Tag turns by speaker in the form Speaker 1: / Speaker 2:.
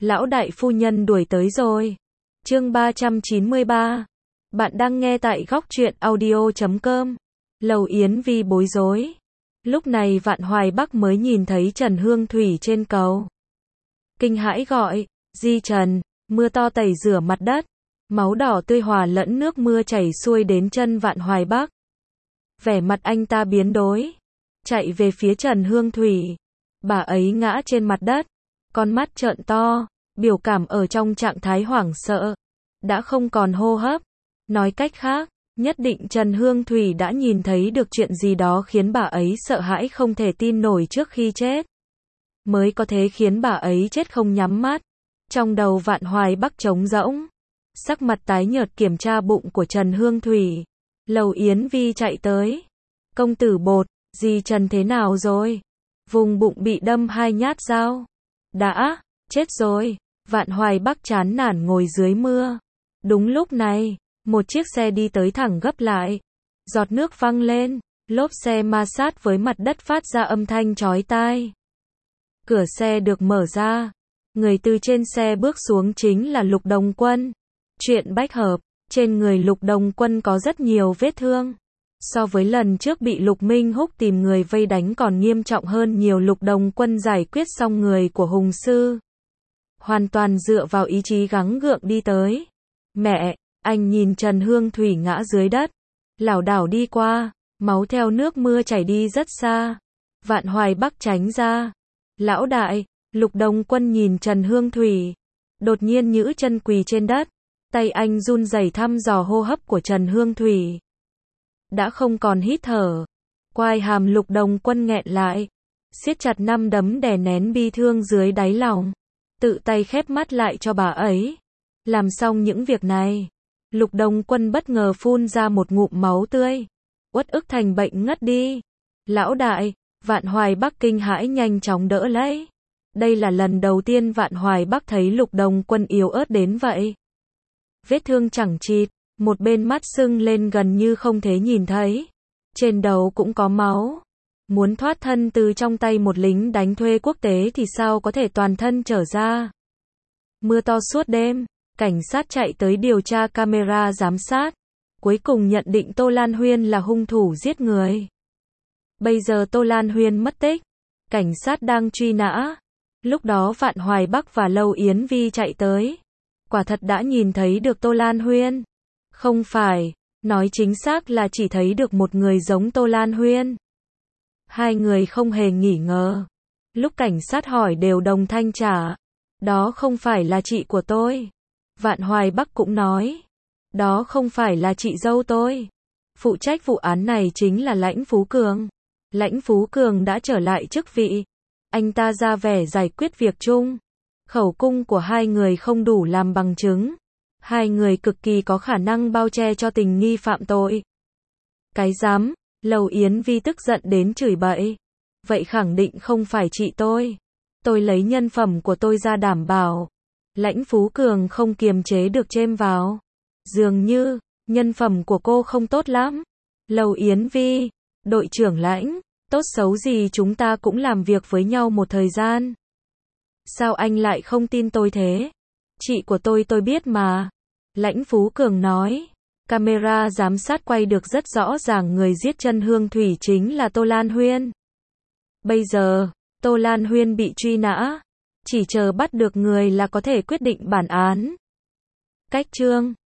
Speaker 1: Lão đại phu nhân đuổi tới rồi. Chương 393. Bạn đang nghe tại góc truyện audio.com. Lầu Yến Vi bối rối. Lúc này Vạn Hoài Bắc mới nhìn thấy Trần Hương Thủy trên cầu. Kinh hãi gọi, Di Trần, mưa to tẩy rửa mặt đất. Máu đỏ tươi hòa lẫn nước mưa chảy xuôi đến chân Vạn Hoài Bắc. Vẻ mặt anh ta biến đổi. Chạy về phía Trần Hương Thủy. Bà ấy ngã trên mặt đất. Con mắt trợn to. Biểu cảm ở trong trạng thái hoảng sợ. Đã không còn hô hấp. Nói cách khác, nhất định Trần Hương Thủy đã nhìn thấy được chuyện gì đó khiến bà ấy sợ hãi không thể tin nổi trước khi chết. Mới có thể khiến bà ấy chết không nhắm mắt. Trong đầu Vạn Hoài Bắc trống rỗng. Sắc mặt tái nhợt kiểm tra bụng của Trần Hương Thủy. Lầu Yến Vi chạy tới. Công tử Bột, Di Trần thế nào rồi? Vùng bụng bị đâm 2 nhát dao. Đã, chết rồi. Vạn Hoài Bắc chán nản ngồi dưới mưa. Đúng lúc này, một chiếc xe đi tới thẳng gấp lại. Giọt nước văng lên, lốp xe ma sát với mặt đất phát ra âm thanh chói tai. Cửa xe được mở ra. Người từ trên xe bước xuống chính là Lục Đồng Quân. Chuyện bách hợp, trên người Lục Đồng Quân có rất nhiều vết thương. So với lần trước bị Lục Minh Húc tìm người vây đánh còn nghiêm trọng hơn nhiều. Lục Đồng Quân giải quyết xong người của Hùng Sư. Hoàn toàn dựa vào ý chí gắng gượng đi tới. Mẹ, anh nhìn Trần Hương Thủy ngã dưới đất. Lảo đảo đi qua, máu theo nước mưa chảy đi rất xa. Vạn Hoài Bắc tránh ra. Lão đại, Lục Đồng Quân nhìn Trần Hương Thủy. Đột nhiên nhũ chân quỳ trên đất. Tay anh run rẩy thăm dò hô hấp của Trần Hương Thủy. Đã không còn hít thở. Quai hàm Lục Đồng Quân nghẹn lại. Siết chặt nắm đấm đè nén bi thương dưới đáy lòng. Tự tay khép mắt lại cho bà ấy. Làm xong những việc này, Lục Đồng Quân bất ngờ phun ra một ngụm máu tươi. Uất ức thành bệnh ngất đi. Lão đại, Vạn Hoài Bắc kinh hãi nhanh chóng đỡ lấy. Đây là lần đầu tiên Vạn Hoài Bắc thấy Lục Đồng Quân yếu ớt đến vậy. Vết thương chẳng chịt, một bên mắt sưng lên gần như không thể nhìn thấy. Trên đầu cũng có máu. Muốn thoát thân từ trong tay một lính đánh thuê quốc tế thì sao có thể toàn thân trở ra. Mưa to suốt đêm, cảnh sát chạy tới điều tra camera giám sát. Cuối cùng nhận định Tô Lan Huyên là hung thủ giết người. Bây giờ Tô Lan Huyên mất tích. Cảnh sát đang truy nã. Lúc đó Vạn Hoài Bắc và Lầu Yến Vi chạy tới. Quả thật đã nhìn thấy được Tô Lan Huyên. Không phải, nói chính xác là chỉ thấy được một người giống Tô Lan Huyên. Hai người không hề nghi ngờ. Lúc cảnh sát hỏi đều đồng thanh trả. Đó không phải là chị của tôi. Vạn Hoài Bắc cũng nói. Đó không phải là chị dâu tôi. Phụ trách vụ án này chính là Lãnh Phú Cường. Lãnh Phú Cường đã trở lại chức vị. Anh ta ra vẻ giải quyết việc chung. Khẩu cung của hai người không đủ làm bằng chứng. Hai người cực kỳ có khả năng bao che cho tình nghi phạm tội. Cái dám, Lầu Yến Vi tức giận đến chửi bậy. Vậy khẳng định không phải chị tôi. Tôi lấy nhân phẩm của tôi ra đảm bảo. Lãnh Phú Cường không kiềm chế được chêm vào. Dường như, nhân phẩm của cô không tốt lắm. Lầu Yến Vi, đội trưởng Lãnh, tốt xấu gì chúng ta cũng làm việc với nhau một thời gian. Sao anh lại không tin tôi thế? Chị của tôi biết mà. Lãnh Phú Cường nói. Camera giám sát quay được rất rõ ràng người giết Trần Hương Thủy chính là Tô Lan Huyên. Bây giờ, Tô Lan Huyên bị truy nã. Chỉ chờ bắt được người là có thể quyết định bản án. Cách chương